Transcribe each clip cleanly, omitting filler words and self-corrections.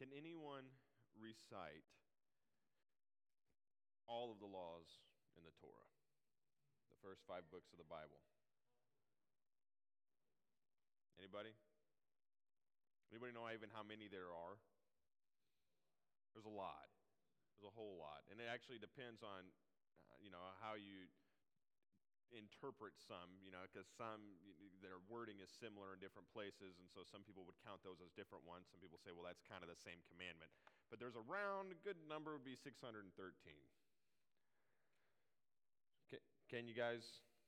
Can anyone recite all of the laws in the Torah, the first 5 books of the Bible? Anybody? Anybody know even how many there are? There's a lot. There's a whole lot. And it actually depends on, how you interpret some, because some, their wording is similar in different places, and so some people would count those as different ones. Some people say, well, that's kind of the same commandment. But there's around, a good number would be 613. Can you guys?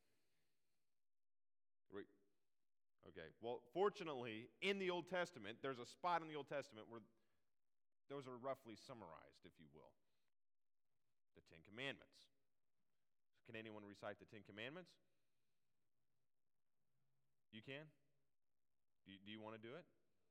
Okay. Well, fortunately, in the Old Testament, there's a spot in the Old Testament where those are roughly summarized, if you will. The Ten Commandments. Can anyone recite the Ten Commandments? You can? Do you want to do it?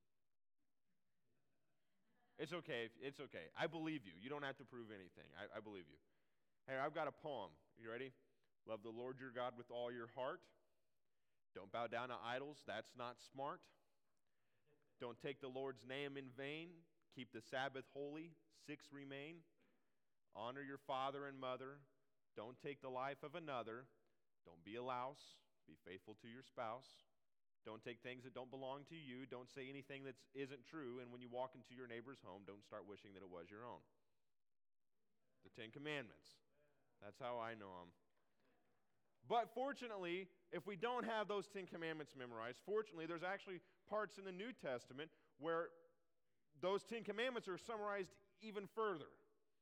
It's okay. It's okay. I believe you. You don't have to prove anything. I believe you. Hey, I've got a poem. You ready? Love the Lord your God with all your heart. Don't bow down to idols. That's not smart. Don't take the Lord's name in vain. Keep the Sabbath holy. 6 remain. Honor your father and mother. Don't take the life of another. Don't be a louse. Be faithful to your spouse. Don't take things that don't belong to you. Don't say anything that isn't true. And when you walk into your neighbor's home, don't start wishing that it was your own. The Ten Commandments. That's how I know them. But fortunately, if we don't have those Ten Commandments memorized, fortunately, there's actually parts in the New Testament where those Ten Commandments are summarized even further.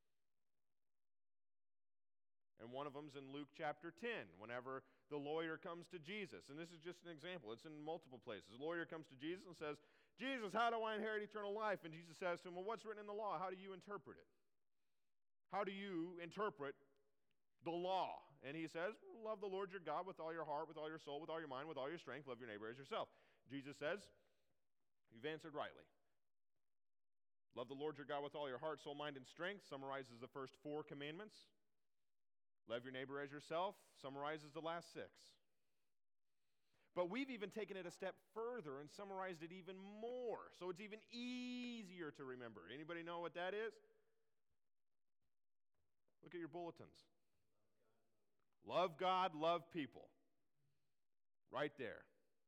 And one of them is in Luke chapter 10, whenever the lawyer comes to Jesus. And this is just an example. It's in multiple places. The lawyer comes to Jesus and says, Jesus, how do I inherit eternal life? And Jesus says to him, well, what's written in the law? How do you interpret it? How do you interpret the law? And he says, love the Lord your God with all your heart, with all your soul, with all your mind, with all your strength. Love your neighbor as yourself. Jesus says, you've answered rightly. Love the Lord your God with all your heart, soul, mind, and strength summarizes the first 4 commandments. Love your neighbor as yourself summarizes the last 6. But we've even taken it a step further and summarized it even more, so it's even easier to remember. Anybody know what that is? Look at your bulletins. Love God, love people. Right there.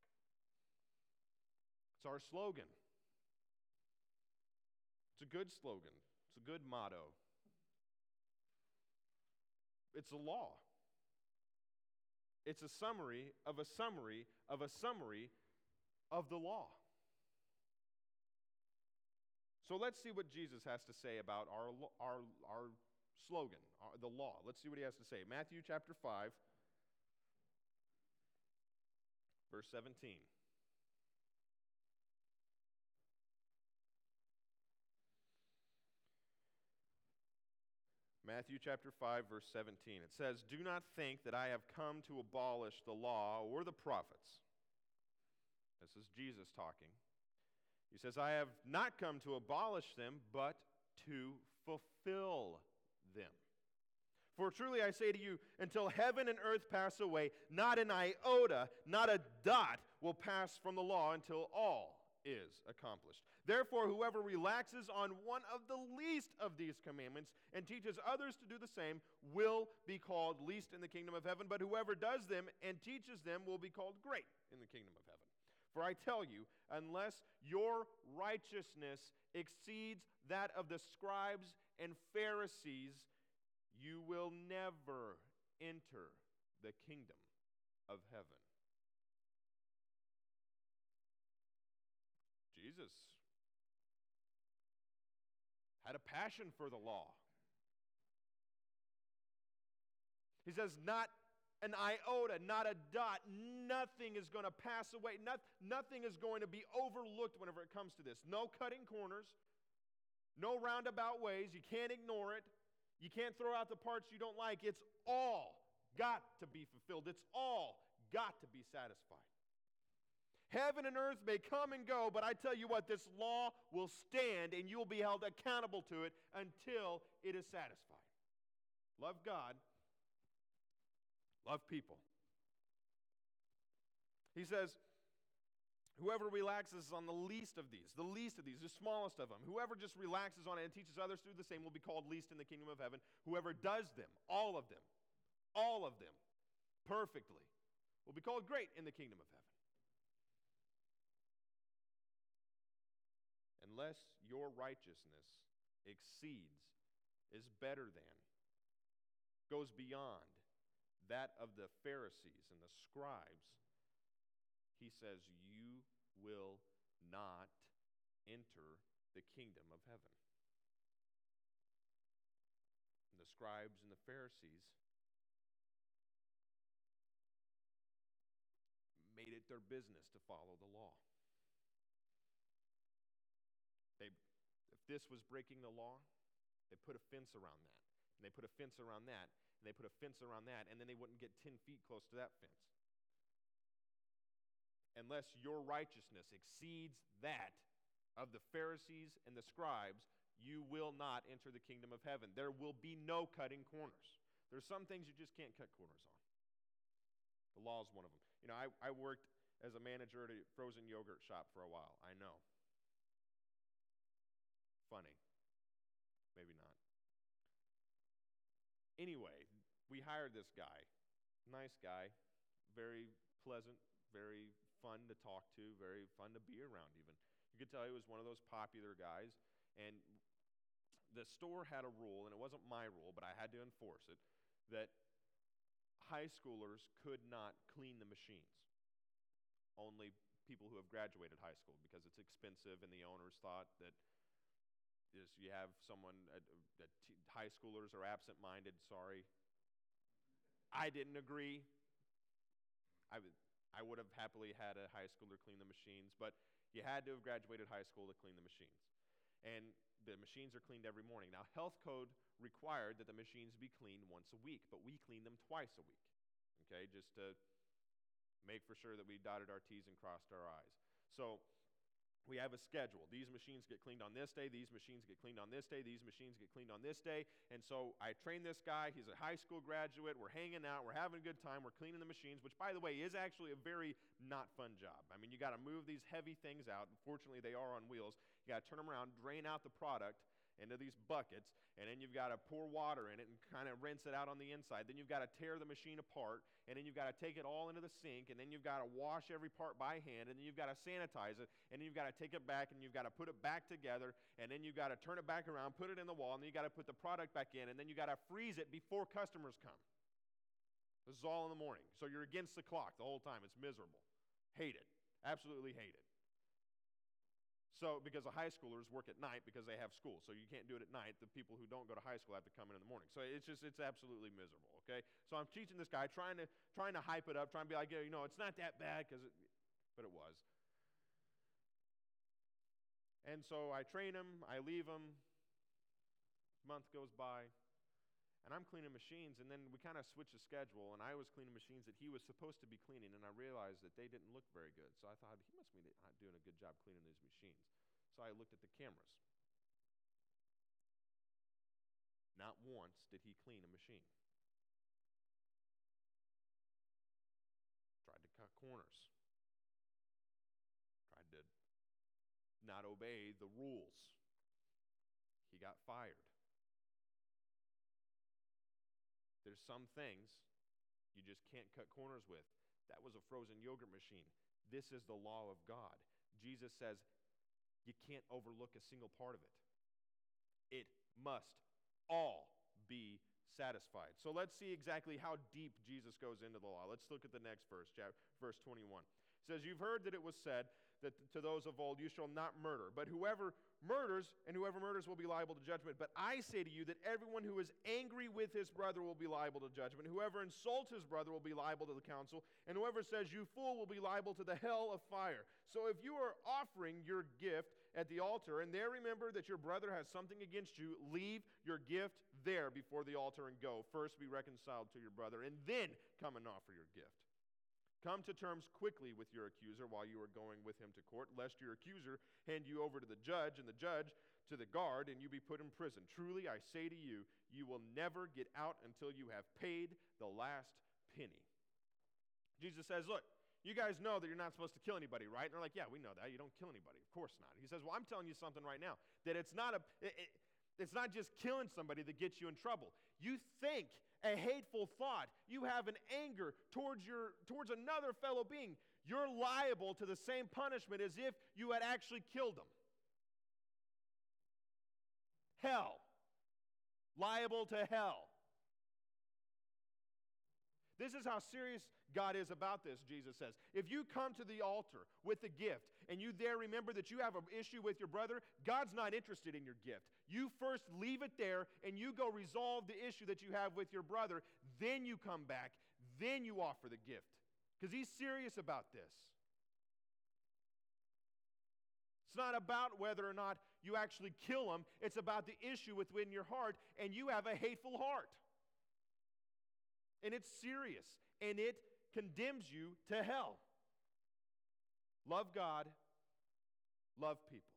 It's our slogan. It's a good slogan. It's a good motto. It's a law. It's a summary of a summary of a summary of the law. So let's see what Jesus has to say about our slogan, the law. Let's see what he has to say. Matthew chapter 5, verse 17. Matthew chapter 5, verse 17. It says, do not think that I have come to abolish the law or the prophets. This is Jesus talking. He says, I have not come to abolish them, but to fulfill them. For truly I say to you, until heaven and earth pass away, not an iota, not a dot will pass from the law until all is accomplished. Therefore, whoever relaxes on one of the least of these commandments and teaches others to do the same will be called least in the kingdom of heaven, but whoever does them and teaches them will be called great in the kingdom of heaven. For I tell you, unless your righteousness exceeds that of the scribes and Pharisees, you will never enter the kingdom of heaven. Jesus had a passion for the law. He says, not an iota, not a dot, nothing is going to pass away. Nothing is going to be overlooked whenever it comes to this. No cutting corners, no roundabout ways. You can't ignore it. You can't throw out the parts you don't like. It's all got to be fulfilled. It's all got to be satisfied. Heaven and earth may come and go, but I tell you what, this law will stand and you'll be held accountable to it until it is satisfied. Love God. Love people. He says, Whoever relaxes on the least of these, the smallest of them, whoever just relaxes on it and teaches others to do the same will be called least in the kingdom of heaven. Whoever does them, all of them, perfectly, will be called great in the kingdom of heaven. Unless your righteousness exceeds, is better than, goes beyond that of the Pharisees and the scribes, he says, you will not enter the kingdom of heaven. And the scribes and the Pharisees made it their business to follow the law. If this was breaking the law, they put a fence around that. And they put a fence around that. And they put a fence around that. And then they wouldn't get 10 feet close to that fence. Unless your righteousness exceeds that of the Pharisees and the scribes, you will not enter the kingdom of heaven. There will be no cutting corners. There's some things you just can't cut corners on. The law is one of them. You know, I worked as a manager at a frozen yogurt shop for a while. I know. Funny. Maybe not. Anyway, we hired this guy. Nice guy. Very pleasant, very fun to talk to, very fun to be around even. You could tell he was one of those popular guys. And the store had a rule, and it wasn't my rule, but I had to enforce it, that high schoolers could not clean the machines. Only people who have graduated high school, because it's expensive, and the owners thought that you have someone, high schoolers are absent-minded, sorry. I didn't agree. I would have happily had a high schooler clean the machines, but you had to have graduated high school to clean the machines. And the machines are cleaned every morning. Now, health code required that the machines be cleaned once a week, but we clean them twice a week, okay, just to make for sure that we dotted our T's and crossed our I's. So we have a schedule. These machines get cleaned on this day. These machines get cleaned on this day. These machines get cleaned on this day. And so I train this guy. He's a high school graduate. We're hanging out. We're having a good time. We're cleaning the machines, which, by the way, is actually a very not fun job. I mean, you got to move these heavy things out. Fortunately, they are on wheels. You got to turn them around, drain out the product into these buckets, and then you've got to pour water in it and kind of rinse it out on the inside. Then you've got to tear the machine apart, and then you've got to take it all into the sink, and then you've got to wash every part by hand, and then you've got to sanitize it, and then you've got to take it back, and you've got to put it back together, and then you've got to turn it back around, put it in the wall, and then you've got to put the product back in, and then you've got to freeze it before customers come. This is all in the morning. So you're against the clock the whole time. It's miserable. Hate it. Absolutely hate it. So, because the high schoolers work at night because they have school, so you can't do it at night. The people who don't go to high school have to come in the morning. So it's absolutely miserable, okay? So I'm teaching this guy, trying to hype it up, trying to be like, you know, it's not that bad, but it was. And so I train him, I leave him, month goes by, and I'm cleaning machines, and then we kind of switch the schedule, and I was cleaning machines that he was supposed to be cleaning, and I realized that they didn't look very good. So I thought, he must be not doing a good job cleaning these machines. So I looked at the cameras. Not once did he clean a machine. Tried to cut corners. Tried to not obey the rules. He got fired. There's some things you just can't cut corners with. That was a frozen yogurt machine. This is the law of God. Jesus says you can't overlook a single part of it. It must all be satisfied. So let's see exactly how deep Jesus goes into the law. Let's look at the next verse, verse 21. It says, you've heard that it was said that to those of old, you shall not murder. But whoever murders will be liable to judgment. But I say to you that everyone who is angry with his brother will be liable to judgment. Whoever insults his brother will be liable to the council. And whoever says, you fool, will be liable to the hell of fire. So if you are offering your gift at the altar, and there remember that your brother has something against you, leave your gift there before the altar and go. First be reconciled to your brother, and then come and offer your gift. Come to terms quickly with your accuser while you are going with him to court, lest your accuser hand you over to the judge, and the judge to the guard, and you be put in prison. Truly, I say to you, you will never get out until you have paid the last penny. Jesus says, look, you guys know that you're not supposed to kill anybody, right? And they're like, yeah, we know that. You don't kill anybody. Of course not. He says, well, I'm telling you something right now, that it's not just killing somebody that gets you in trouble. You think a hateful thought, you have an anger towards another fellow being, you're liable to the same punishment as if you had actually killed them. Hell. Liable to hell. This is how serious God is about this, Jesus says. If you come to the altar with a gift and you there remember that you have an issue with your brother, God's not interested in your gift. You first leave it there and you go resolve the issue that you have with your brother. Then you come back. Then you offer the gift. Because he's serious about this. It's not about whether or not you actually kill him. It's about the issue within your heart, and you have a hateful heart. And it's serious, and it condemns you to hell. Love God, love people.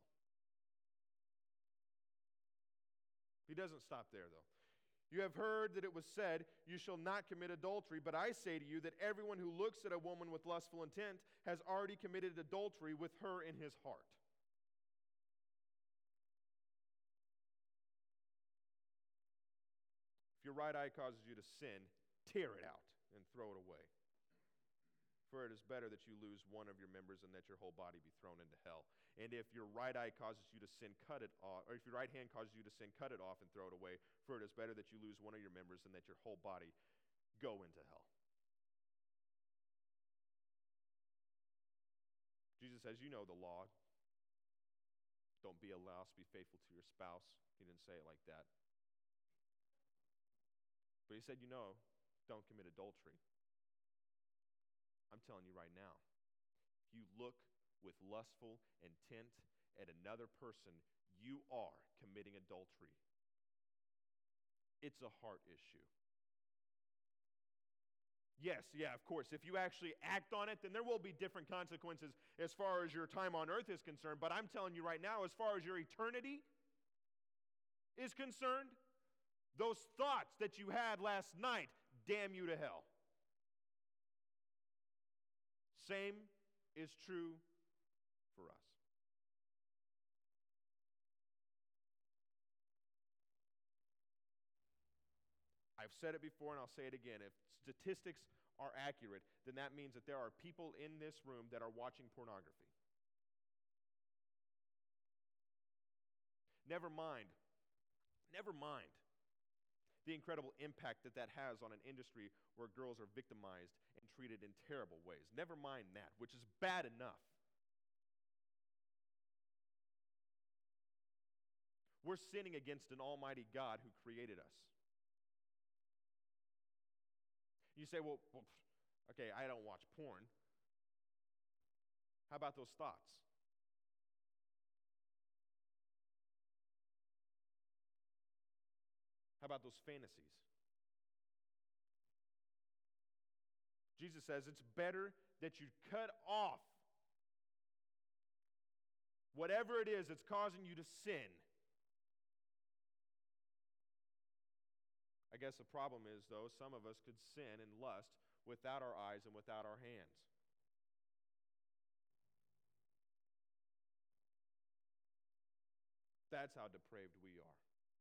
He doesn't stop there, though. You have heard that it was said, you shall not commit adultery, but I say to you that everyone who looks at a woman with lustful intent has already committed adultery with her in his heart. If your right eye causes you to sin, tear it out and throw it away. For it is better that you lose one of your members and that your whole body be thrown into hell. And if your right eye causes you to sin, cut it off. Or if your right hand causes you to sin, cut it off and throw it away. For it is better that you lose one of your members and that your whole body go into hell. Jesus says, you know the law. Don't be a louse, be faithful to your spouse. He didn't say it like that. But he said, you know, don't commit adultery. I'm telling you right now, if you look with lustful intent at another person, you are committing adultery. It's a heart issue. Yes, yeah, of course. If you actually act on it, then there will be different consequences as far as your time on earth is concerned. But I'm telling you right now, as far as your eternity is concerned, those thoughts that you had last night damn you to hell. Same is true for us. I've said it before and I'll say it again. If statistics are accurate, then that means that there are people in this room that are watching pornography. Never mind the incredible impact that has on an industry where girls are victimized and treated in terrible ways. Never mind that, which is bad enough. We're sinning against an almighty God who created us. You say, well, okay, I don't watch porn. How about those thoughts? How about those fantasies? Jesus says it's better that you cut off whatever it is that's causing you to sin. I guess the problem is, though, some of us could sin and lust without our eyes and without our hands. That's how depraved we are.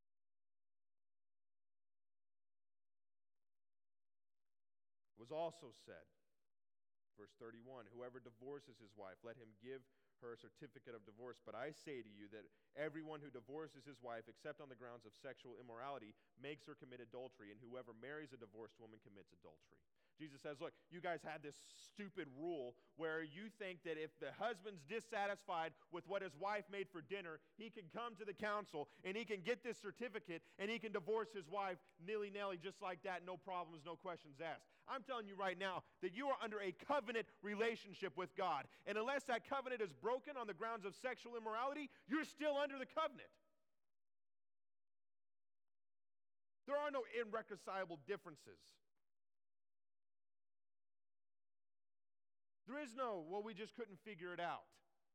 It was also said, verse 31, whoever divorces his wife, let him give her a certificate of divorce. But I say to you that everyone who divorces his wife, except on the grounds of sexual immorality, makes her commit adultery, and whoever marries a divorced woman commits adultery. Jesus says, look, you guys had this stupid rule where you think that if the husband's dissatisfied with what his wife made for dinner, he can come to the council and he can get this certificate and he can divorce his wife nilly-nilly just like that, no problems, no questions asked. I'm telling you right now that you are under a covenant relationship with God. And unless that covenant is broken on the grounds of sexual immorality, you're still under the covenant. There are no irreconcilable differences. There is no, well, we just couldn't figure it out.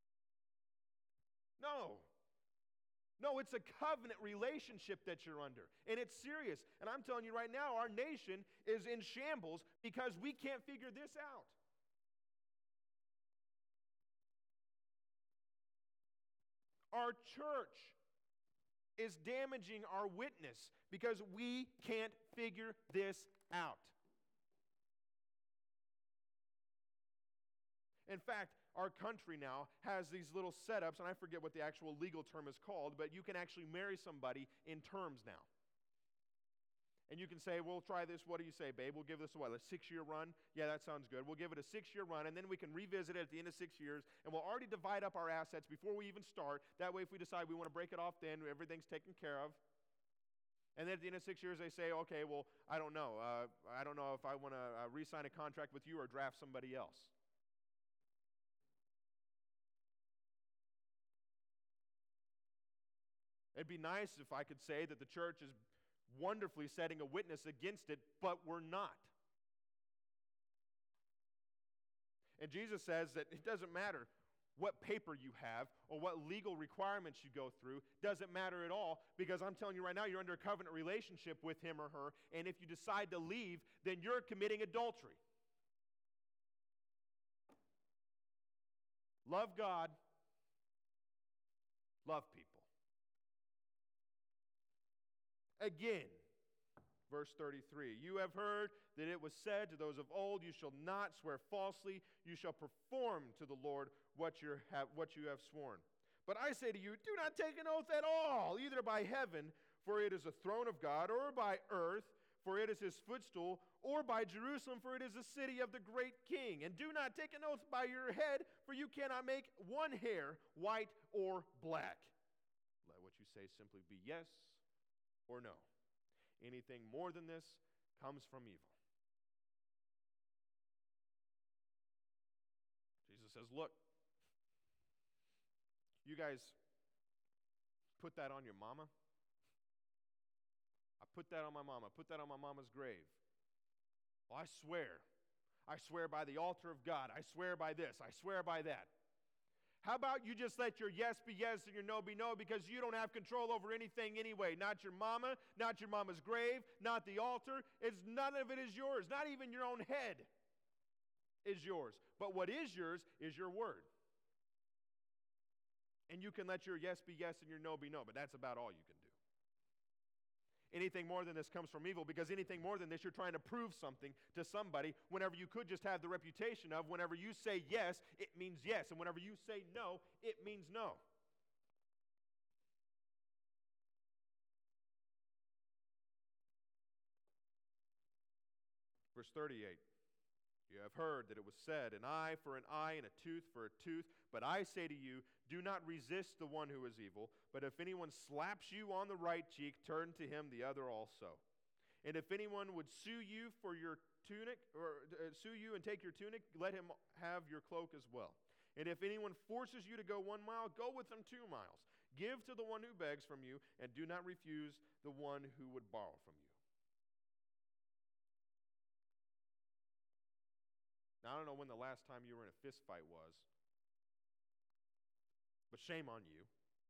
No. No, it's a covenant relationship that you're under. And it's serious. And I'm telling you right now, our nation is in shambles because we can't figure this out. our church is damaging our witness because we can't figure this out. In fact, our country now has these little setups, and I forget what the actual legal term is called, but you can actually marry somebody in terms now. And you can say, we'll try this. What do you say, babe? We'll give this a 6-year run? Yeah, that sounds good. We'll give it a 6-year run, and then we can revisit it at the end of 6 years, and we'll already divide up our assets before we even start. That way, if we decide we want to break it off then, everything's taken care of. And then at the end of 6 years, they say, okay, well, I don't know. I don't know if I want to re-sign a contract with you or draft somebody else. It'd be nice if I could say that the church is wonderfully setting a witness against it, but we're not. And Jesus says that it doesn't matter what paper you have or what legal requirements you go through, doesn't matter at all, because I'm telling you right now, you're under a covenant relationship with him or her, and if you decide to leave, then you're committing adultery. Love God, love people. Again, verse 33, you have heard that it was said to those of old, you shall not swear falsely, you shall perform to the Lord what you have sworn. But I say to you, do not take an oath at all, either by heaven, for it is the throne of God, or by earth, for it is his footstool, or by Jerusalem, for it is the city of the great king. And do not take an oath by your head, for you cannot make one hair white or black. Let what you say simply be yes or no. Anything more than this comes from evil. Jesus says, look, you guys put that on your mama. I put that on my mama. I put that on my mama's grave. Well, I swear. I swear by the altar of God. I swear by this. I swear by that. How about you just let your yes be yes and your no be no, because you don't have control over anything anyway. Not your mama, not your mama's grave, not the altar. None of it is yours. Not even your own head is yours. But what is yours is your word. And you can let your yes be yes and your no be no, but that's about all you can do. Anything more than this comes from evil, because anything more than this, you're trying to prove something to somebody whenever you could just have the reputation of whenever you say yes, it means yes, and whenever you say no, it means no. Verse 38. You have heard that it was said, an eye for an eye and a tooth for a tooth. But I say to you, do not resist the one who is evil. But if anyone slaps you on the right cheek, turn to him the other also. And if anyone would sue you for your tunic, or sue you and take your tunic, let him have your cloak as well. And if anyone forces you to go 1 mile, go with them 2 miles. Give to the one who begs from you, and do not refuse the one who would borrow from you. Now, I don't know when the last time you were in a fist fight was, but shame on you.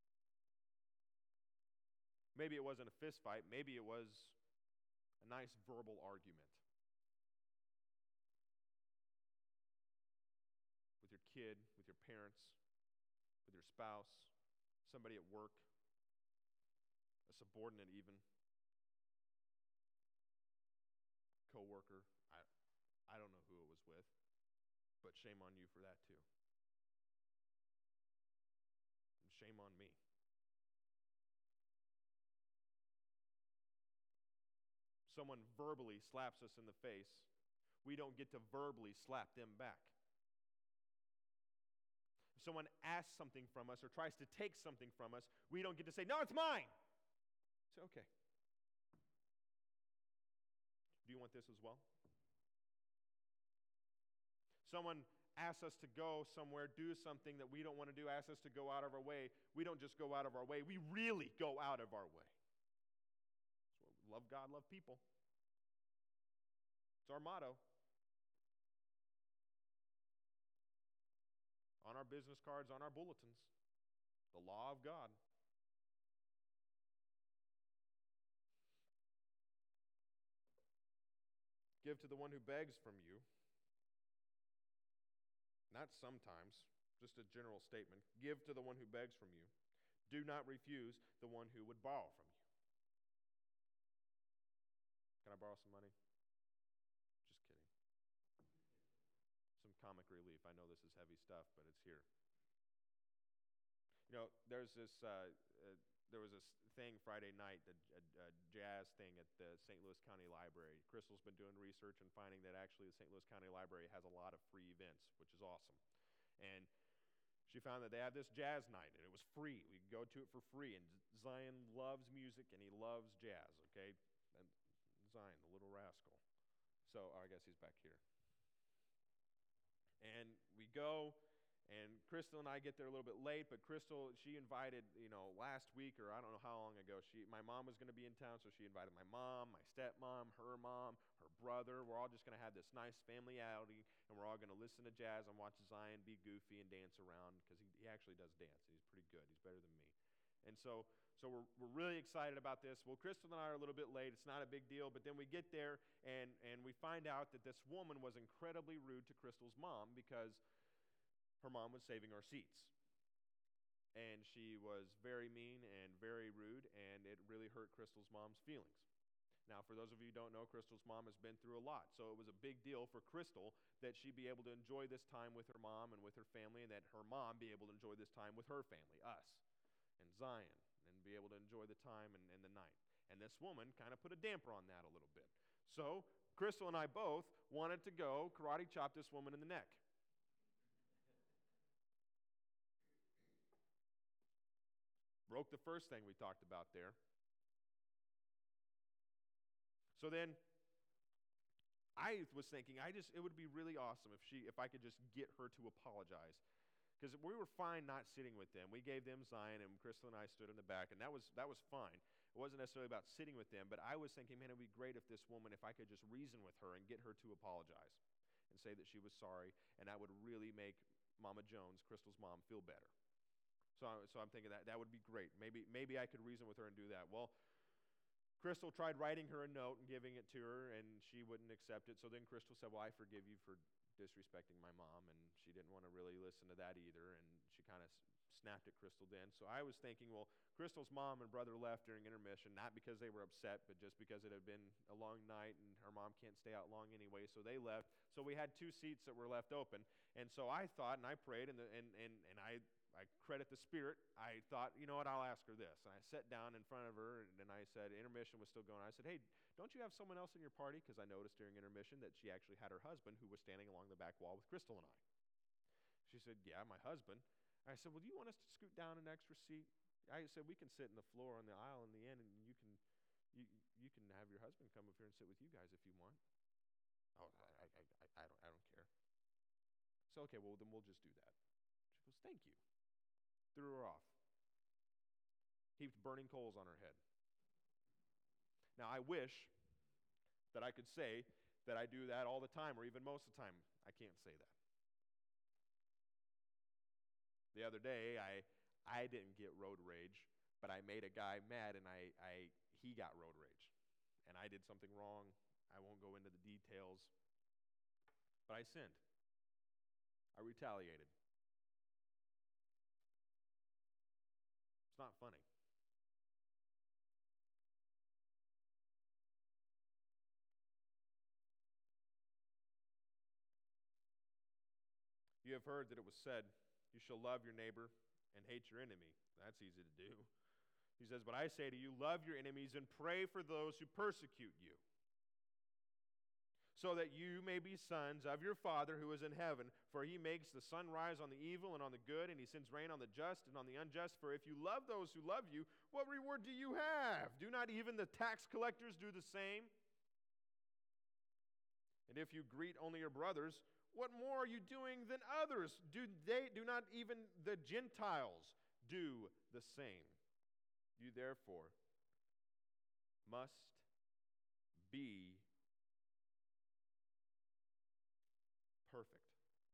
Maybe it wasn't a fist fight. Maybe it was a nice verbal argument with your kid, with your parents, with your spouse, somebody at work, a subordinate even, coworker. I don't know who it was with, but shame on you for that too. And shame on me. Someone verbally slaps us in the face, we don't get to verbally slap them back. If someone asks something from us or tries to take something from us, we don't get to say, no, it's mine. Say, okay. Do you want this as well? Someone asks us to go somewhere, do something that we don't want to do, asks us to go out of our way. We don't just go out of our way. We really go out of our way. So love God, love people. It's our motto. On our business cards, on our bulletins. The law of God. Give to the one who begs from you. Not sometimes, just a general statement. Give to the one who begs from you. Do not refuse the one who would borrow from you. Can I borrow some money? Just kidding. Some comic relief. I know this is heavy stuff, but it's here. You know, there was this thing Friday night, a jazz thing at the St. Louis County Library. Crystal's been doing research and finding that actually the St. Louis County Library has a lot of free events, which is awesome. And she found that they have this jazz night, and it was free. We could go to it for free. And Zion loves music, and he loves jazz, okay? And Zion, the little rascal. So, I guess he's back here. And we go, and Crystal and I get there a little bit late, but Crystal, she invited, last week, or I don't know how long ago, my mom was going to be in town, so she invited my mom, my stepmom, her brother. We're all just going to have this nice family outing, and we're all going to listen to jazz and watch Zion be goofy and dance around, because he actually does dance. He's pretty good. He's better than me. And so we're really excited about this. Well, Crystal and I are a little bit late. It's not a big deal, but then we get there, and we find out that this woman was incredibly rude to Crystal's mom because her mom was saving our seats. And she was very mean and very rude, and it really hurt Crystal's mom's feelings. Now, for those of you who don't know, Crystal's mom has been through a lot, so it was a big deal for Crystal that she be able to enjoy this time with her mom and with her family, and that her mom be able to enjoy this time with her family, us, and Zion, and be able to enjoy the time and the night. And this woman kind of put a damper on that a little bit. So Crystal and I both wanted to go karate chop this woman in the neck. Broke the first thing we talked about there. So then I was thinking, it would be really awesome if I could just get her to apologize. Because we were fine not sitting with them. We gave them Zion, and Crystal and I stood in the back, and that was fine. It wasn't necessarily about sitting with them, but I was thinking, man, it would be great if this woman, if I could just reason with her and get her to apologize and say that she was sorry, and that would really make Mama Jones, Crystal's mom, feel better. So I'm thinking that would be great. Maybe I could reason with her and do that. Well, Crystal tried writing her a note and giving it to her, and she wouldn't accept it. So then Crystal said, well, I forgive you for disrespecting my mom, and she didn't want to really listen to that either, and she kind of snapped at Crystal then. So I was thinking, well, Crystal's mom and brother left during intermission, not because they were upset, but just because it had been a long night, and her mom can't stay out long anyway, so they left. So we had 2 seats that were left open, and so I thought, and I prayed, and I credit the Spirit. I thought, you know what, I'll ask her this. And I sat down in front of her, and I said, intermission was still going. I said, hey, don't you have someone else in your party? Because I noticed during intermission that she actually had her husband who was standing along the back wall with Crystal and I. She said, yeah, my husband. I said, well, do you want us to scoot down an extra seat? I said, we can sit in the floor on the aisle in the end, and you can have your husband come up here and sit with you guys if you want. Oh, I don't care. So, okay, well, then we'll just do that. She goes, thank you. Threw her off. Heaped burning coals on her head. Now, I wish that I could say that I do that all the time, or even most of the time. I can't say that. The other day, I didn't get road rage, but I made a guy mad, and he got road rage. And I did something wrong. I won't go into the details. But I sinned. I retaliated. It's not funny. You have heard that it was said, you shall love your neighbor and hate your enemy. That's easy to do. He says, but I say to you, love your enemies and pray for those who persecute you, so that you may be sons of your Father who is in heaven. For he makes the sun rise on the evil and on the good, and he sends rain on the just and on the unjust. For if you love those who love you, what reward do you have? Do not even the tax collectors do the same? And if you greet only your brothers, what more are you doing than others? Do not even the Gentiles do the same? You therefore must be perfect,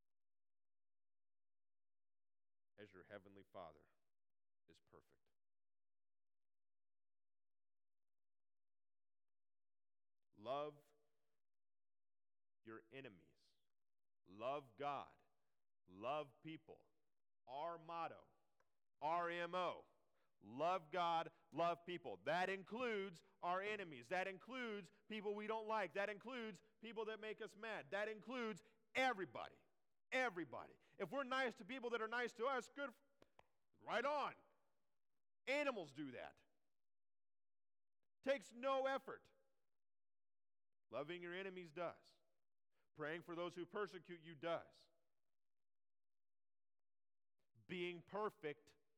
as your heavenly Father is perfect. Love your enemies. Love God. Love people. Our motto, our MO. Love God, love people. That includes our enemies. That includes people we don't like. That includes people that make us mad. That includes everybody. Everybody. If we're nice to people that are nice to us, good, right on. Animals do that. Takes no effort. Loving your enemies does. Praying for those who persecute you does. Being perfect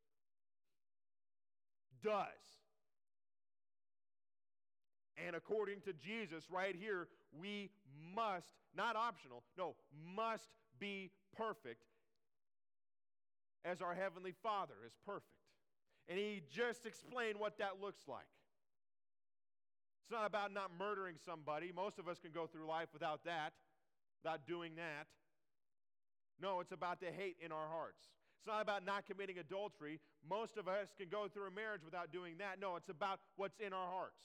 does. And according to Jesus, right here, we must, not optional, no, must be perfect as our Heavenly Father is perfect. And He just explained what that looks like. It's not about not murdering somebody. Most of us can go through life without that, without doing that. No, it's about the hate in our hearts. It's not about not committing adultery. Most of us can go through a marriage without doing that. No, it's about what's in our hearts.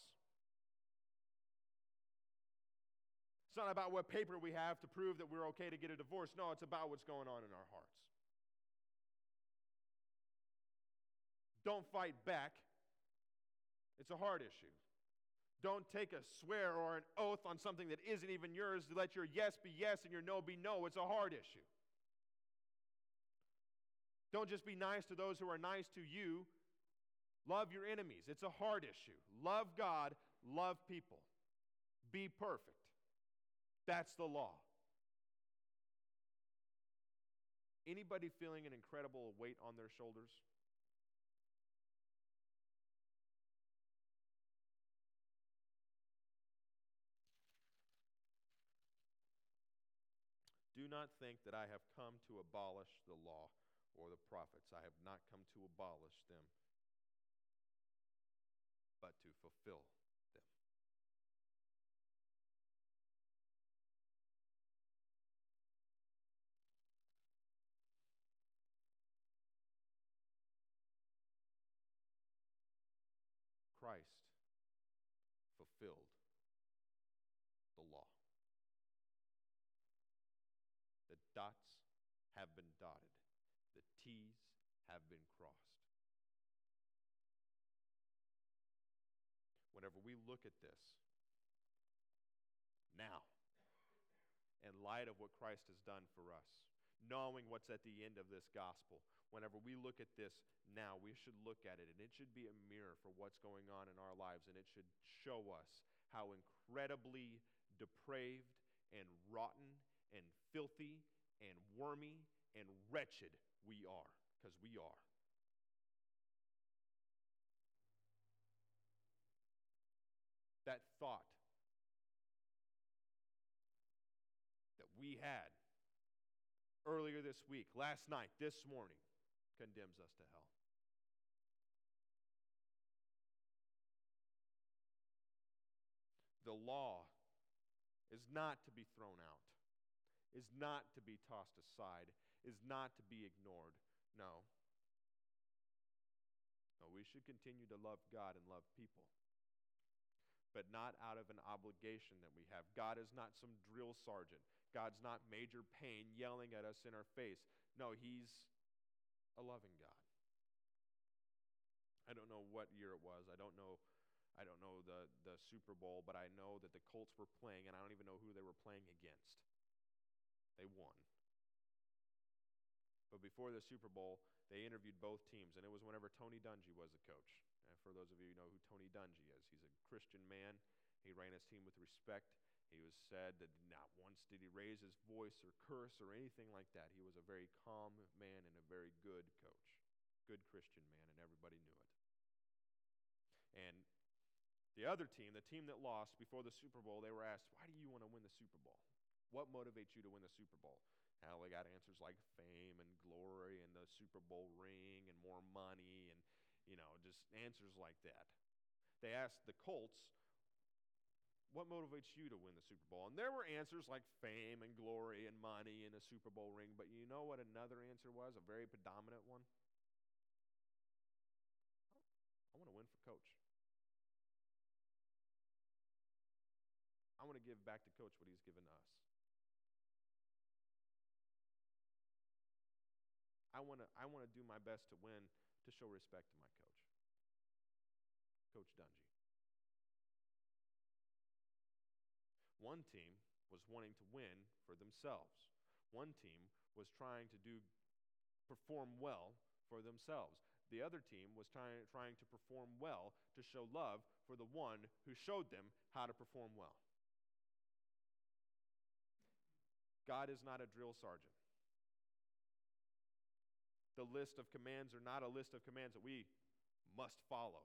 It's not about what paper we have to prove that we're okay to get a divorce. No, it's about what's going on in our hearts. Don't fight back. It's a heart issue. Don't take a swear or an oath on something that isn't even yours to let your yes be yes and your no be no. It's a heart issue. Don't just be nice to those who are nice to you. Love your enemies. It's a heart issue. Love God, love people. Be perfect. That's the law. Anybody feeling an incredible weight on their shoulders? Do not think that I have come to abolish the law or the prophets. I have not come to abolish them, but to fulfill them. Christ fulfilled the law. The dots have been dotted. The T's have been crossed. Whenever we look at this now, in light of what Christ has done for us, knowing what's at the end of this gospel, whenever we look at this now, we should look at it, and it should be a mirror for what's going on in our lives, and it should show us how incredibly depraved and rotten and filthy and wormy and wretched we are, because we are. That thought that we had earlier this week, last night, this morning, condemns us to hell. The law is not to be thrown out, is not to be tossed aside, is not to be ignored. No. No, we should continue to love God and love people, but not out of an obligation that we have. God is not some drill sergeant. God's not Major Payne yelling at us in our face. No, He's a loving God. I don't know what year it was. I don't know the Super Bowl, but I know that the Colts were playing, and I don't even know who they were playing against. They won. But before the Super Bowl, they interviewed both teams, and it was whenever Tony Dungy was the coach. And for those of you who know who Tony Dungy is, he's a Christian man. He ran his team with respect. He was said that not once did he raise his voice or curse or anything like that. He was a very calm man and a very good coach. Good Christian man, and everybody knew it. And the other team, the team that lost before the Super Bowl, they were asked, why do you want to win the Super Bowl? What motivates you to win the Super Bowl? Now they got answers like fame and glory and the Super Bowl ring and more money and, just answers like that. They asked the Colts, what motivates you to win the Super Bowl? And there were answers like fame and glory and money and a Super Bowl ring, but you know what another answer was, a very predominant one? I want to win for Coach. I want to give back to Coach what he's given us. I want to do my best to win, to show respect to my coach. Coach Dungy. One team was wanting to win for themselves. One team was trying to perform well for themselves. The other team was trying to perform well to show love for the one who showed them how to perform well. God is not a drill sergeant. The list of commands are not a list of commands that we must follow.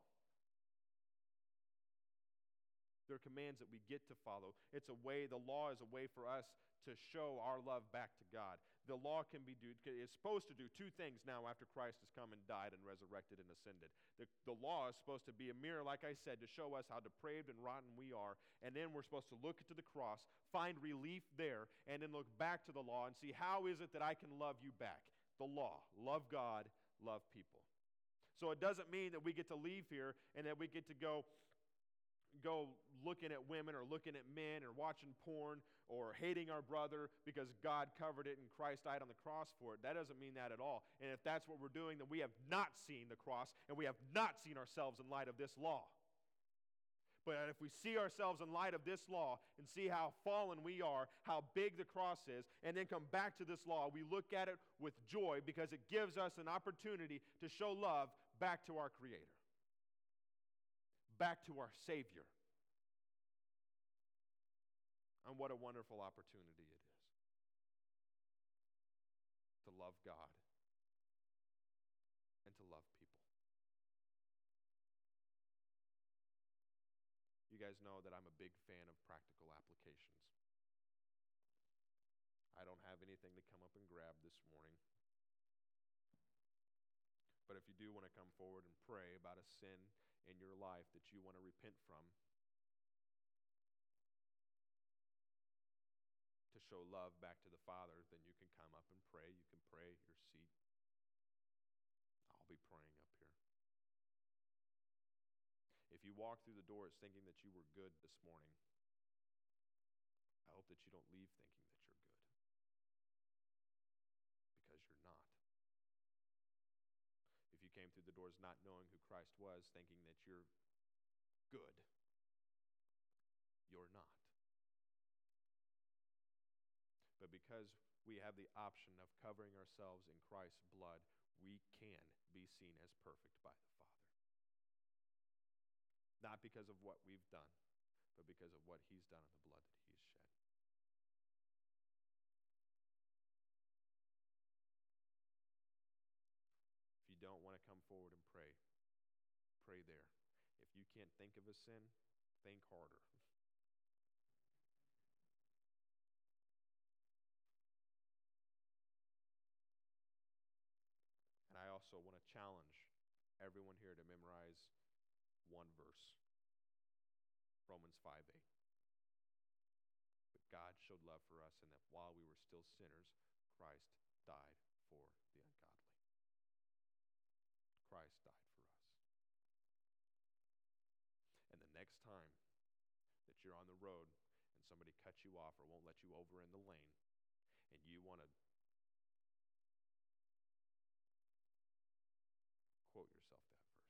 They're commands that we get to follow. The law is a way for us to show our love back to God. The law is supposed to do two things now after Christ has come and died and resurrected and ascended. The law is supposed to be a mirror, like I said, to show us how depraved and rotten we are. And then we're supposed to look to the cross, find relief there, and then look back to the law and see, how is it that I can love you back? The law. Love God, love people. So it doesn't mean that we get to leave here and that we get to go looking at women or looking at men or watching porn or hating our brother because God covered it and Christ died on the cross for it. That doesn't mean that at all. And if that's what we're doing, then we have not seen the cross and we have not seen ourselves in light of this law. But if we see ourselves in light of this law and see how fallen we are, how big the cross is, and then come back to this law, we look at it with joy because it gives us an opportunity to show love back to our Creator, back to our Savior. And what a wonderful opportunity it is to love God and to love people. You guys know that I'm a big fan of practical applications. I don't have anything to come up and grab this morning. But if you do want to come forward and pray about a sin in your life that you want to repent from, to show love back to the Father, then you can come up and pray. You can pray at your seat. I'll be praying up here. If you walk through the doors thinking that you were good this morning, I hope that you don't leave thinking that you're good. Because you're not. If you came through the doors not knowing who Christ was, thinking that you're good, you're not. But because we have the option of covering ourselves in Christ's blood, we can be seen as perfect by the Father. Not because of what we've done, but because of what He's done in the blood that He has shed. If you don't want to come forward and pray, pray there. If you can't think of a sin, think harder. And I also want to challenge everyone here to memorize one verse, Romans 5:8. But God showed love for us, and that while we were still sinners, Christ died for the ungodly. Christ died for us. And the next time that you're on the road and somebody cuts you off or won't let you over in the lane, and you want to quote yourself that verse.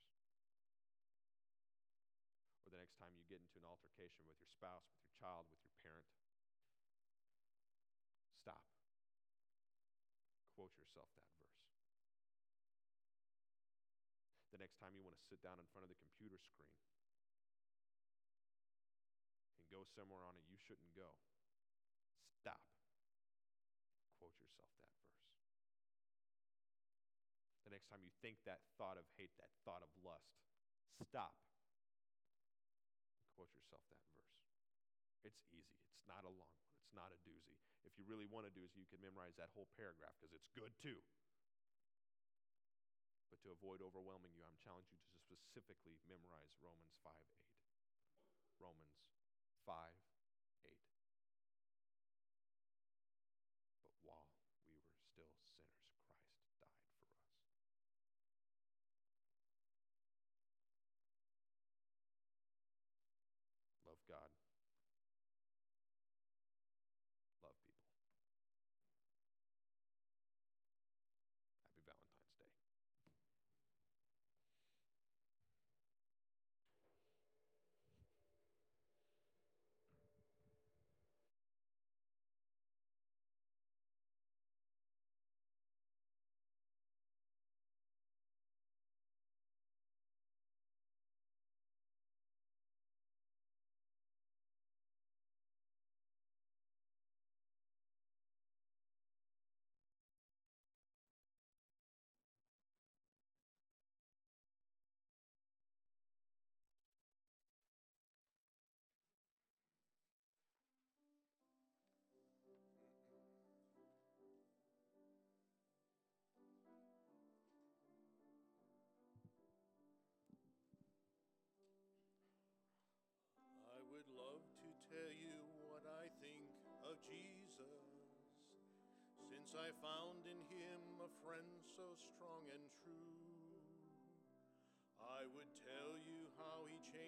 Or the next time you get into an altercation with your spouse, with your child, with your parent, stop. Quote yourself that verse. The next time you want to sit down in front of the computer screen and go somewhere on it you shouldn't go, stop. Quote yourself that verse. The next time you think that thought of hate, that thought of lust, stop. Quote yourself that verse. It's easy. It's not a long one. It's not a doozy. If you really want to do it, you can memorize that whole paragraph because it's good too. But to avoid overwhelming you, I'm challenging you to specifically memorize Romans 5:8. Romans 5:8. But while we were still sinners, Christ died for us. Love God. Love people. Happy Valentine's Day. tell you what I think of Jesus, since I found in him a friend so strong and true. I would tell you how he changed